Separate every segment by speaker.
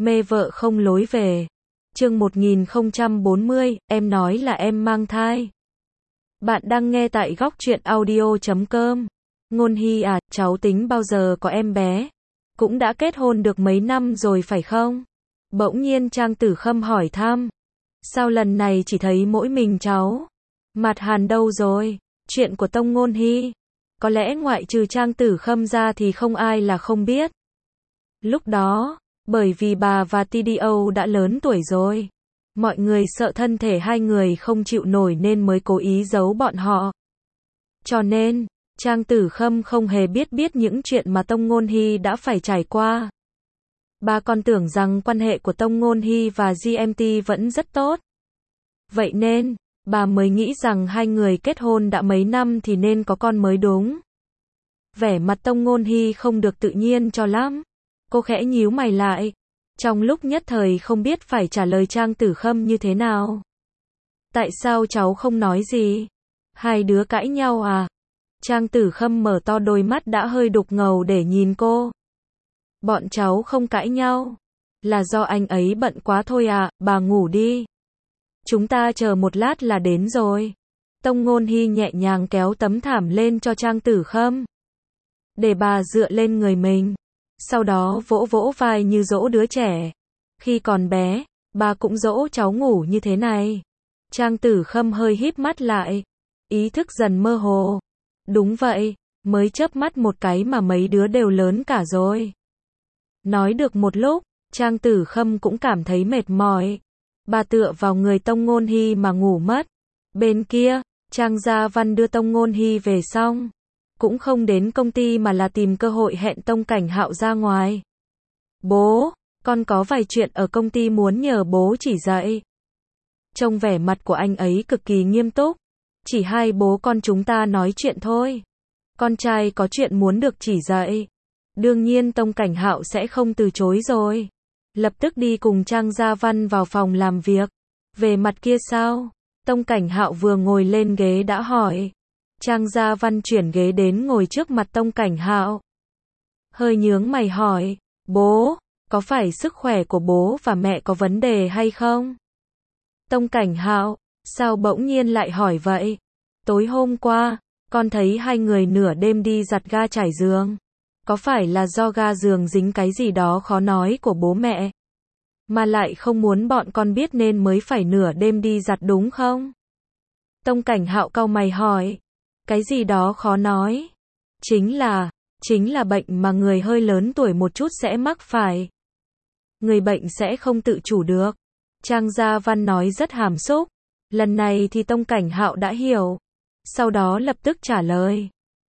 Speaker 1: Mê vợ không lối về. Chương 1040, em nói là em mang thai. Bạn đang nghe tại góc truyện audio.com. Ngôn Hy à, cháu tính bao giờ có em bé? Cũng đã kết hôn được mấy năm rồi phải không? Bỗng nhiên Trang Tử Khâm hỏi thăm. Sao lần này chỉ thấy mỗi mình cháu? Mặt Hàn đâu rồi? Chuyện của Tông Ngôn Hy. Có lẽ ngoại trừ Trang Tử Khâm ra thì không ai là không biết. Lúc đó, bởi vì bà và TDO đã lớn tuổi rồi, mọi người sợ thân thể hai người không chịu nổi nên mới cố ý giấu bọn họ. Cho nên, Trang Tử Khâm không hề biết những chuyện mà Tông Ngôn Hy đã phải trải qua. Bà còn tưởng rằng quan hệ của Tông Ngôn Hy và GMT vẫn rất tốt. Vậy nên, bà mới nghĩ rằng hai người kết hôn đã mấy năm thì nên có con mới đúng. Vẻ mặt Tông Ngôn Hy không được tự nhiên cho lắm. Cô khẽ nhíu mày lại. Trong lúc nhất thời không biết phải trả lời Trang Tử Khâm như thế nào. Tại sao cháu không nói gì? Hai đứa cãi nhau à? Trang Tử Khâm mở to đôi mắt đã hơi đục ngầu để nhìn cô. Bọn cháu không cãi nhau. Là do anh ấy bận quá thôi à, bà ngủ đi. Chúng ta chờ một lát là đến rồi. Tông Ngôn Hy nhẹ nhàng kéo tấm thảm lên cho Trang Tử Khâm. Để bà dựa lên người mình. Sau đó vỗ vỗ vai như dỗ đứa trẻ. Khi còn bé, bà cũng dỗ cháu ngủ như thế này. Trang Tử Khâm hơi híp mắt lại. Ý thức dần mơ hồ. Đúng vậy, mới chớp mắt một cái mà mấy đứa đều lớn cả rồi. Nói được một lúc, Trang Tử Khâm cũng cảm thấy mệt mỏi. Bà tựa vào người Tông Ngôn Hy mà ngủ mất. Bên kia, Trang Gia Văn đưa Tông Ngôn Hy về xong. Cũng không đến công ty mà là tìm cơ hội hẹn Tông Cảnh Hạo ra ngoài. Bố, con có vài chuyện ở công ty muốn nhờ bố chỉ dạy. Trông vẻ mặt của anh ấy cực kỳ nghiêm túc. Chỉ hai bố con chúng ta nói chuyện thôi. Con trai có chuyện muốn được chỉ dạy. Đương nhiên Tông Cảnh Hạo sẽ không từ chối rồi. Lập tức đi cùng Trang Gia Văn vào phòng làm việc. Về mặt kia sao? Tông Cảnh Hạo vừa ngồi lên ghế đã hỏi. Trang Gia Văn chuyển ghế đến ngồi trước mặt Tông Cảnh Hạo. Hơi nhướng mày hỏi. Bố, có phải sức khỏe của bố và mẹ có vấn đề hay không? Tông Cảnh Hạo, sao bỗng nhiên lại hỏi vậy? Tối hôm qua, con thấy hai người nửa đêm đi giặt ga trải giường. Có phải là do ga giường dính cái gì đó khó nói của bố mẹ? Mà lại không muốn bọn con biết nên mới phải nửa đêm đi giặt đúng không? Tông Cảnh Hạo cau mày hỏi. Cái gì đó khó nói? Chính là bệnh mà người hơi lớn tuổi một chút sẽ mắc phải. Người bệnh sẽ không tự chủ được. Trang Gia Văn nói rất hàm xúc. Lần này thì Tông Cảnh Hạo đã hiểu. Sau đó lập tức trả lời.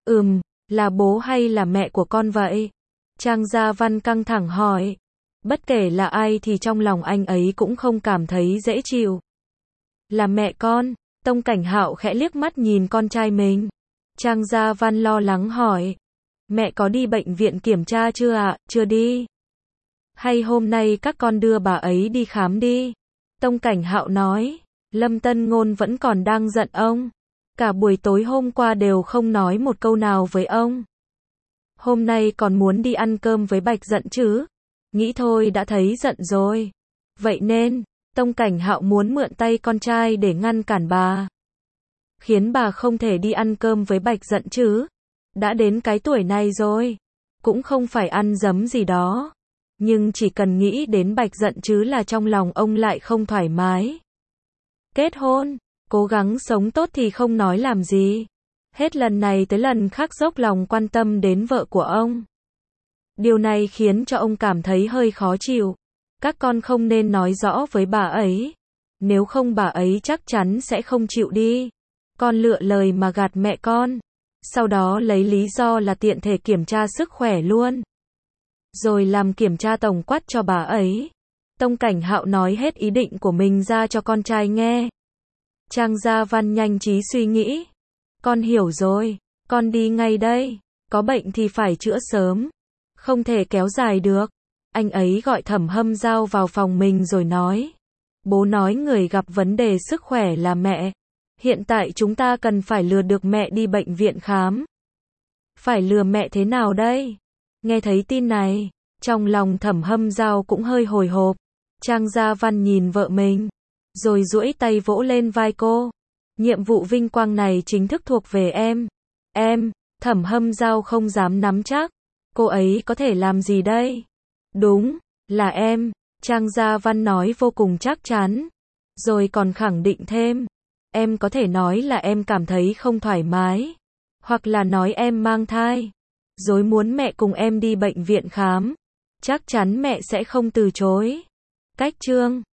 Speaker 1: Là bố hay là mẹ của con vậy? Trang Gia Văn căng thẳng hỏi. Bất kể là ai thì trong lòng anh ấy cũng không cảm thấy dễ chịu. Là mẹ con. Tông Cảnh Hạo khẽ liếc mắt nhìn con trai mình. Trang Gia Văn lo lắng hỏi. Mẹ có đi bệnh viện kiểm tra chưa ạ? Chưa đi. Hay hôm nay các con đưa bà ấy đi khám đi. Tông Cảnh Hạo nói. Lâm Tân Ngôn vẫn còn đang giận ông. Cả buổi tối hôm qua đều không nói một câu nào với ông. Hôm nay còn muốn đi ăn cơm với Bạch Dận chứ. Nghĩ thôi đã thấy giận rồi. Vậy nên, Tông Cảnh Hạo muốn mượn tay con trai để ngăn cản bà. Khiến bà không thể đi ăn cơm với Bạch Dận chứ. Đã đến cái tuổi này rồi. Cũng không phải ăn dấm gì đó. Nhưng chỉ cần nghĩ đến Bạch Dận chứ là trong lòng ông lại không thoải mái. Kết hôn, cố gắng sống tốt thì không nói làm gì. Hết lần này tới lần khác dốc lòng quan tâm đến vợ của ông. Điều này khiến cho ông cảm thấy hơi khó chịu. Các con không nên nói rõ với bà ấy. Nếu không bà ấy chắc chắn sẽ không chịu đi. Con lựa lời mà gạt mẹ con. Sau đó lấy lý do là tiện thể kiểm tra sức khỏe luôn. Rồi làm kiểm tra tổng quát cho bà ấy. Tông Cảnh Hạo nói hết ý định của mình ra cho con trai nghe. Trang Gia Văn nhanh trí suy nghĩ. Con hiểu rồi, con đi ngay đây. Có bệnh thì phải chữa sớm. Không thể kéo dài được. Anh ấy gọi Thẩm Hâm Giao vào phòng mình rồi nói. Bố nói người gặp vấn đề sức khỏe là mẹ. Hiện tại chúng ta cần phải lừa được mẹ đi bệnh viện khám. Phải lừa mẹ thế nào đây? Nghe thấy tin này, Trong lòng Thẩm Hâm Giao cũng hơi hồi hộp. Trang Gia Văn nhìn vợ mình, rồi duỗi tay vỗ lên vai cô. Nhiệm vụ vinh quang này chính thức thuộc về em. Em, Thẩm Hâm Giao không dám nắm chắc. Cô ấy có thể làm gì đây? Đúng, là em, Trang Gia Văn nói vô cùng chắc chắn. Rồi còn khẳng định thêm. Em có thể nói là em cảm thấy không thoải mái. Hoặc là nói em mang thai. Rồi muốn mẹ cùng em đi bệnh viện khám. Chắc chắn mẹ sẽ không từ chối. Cách chương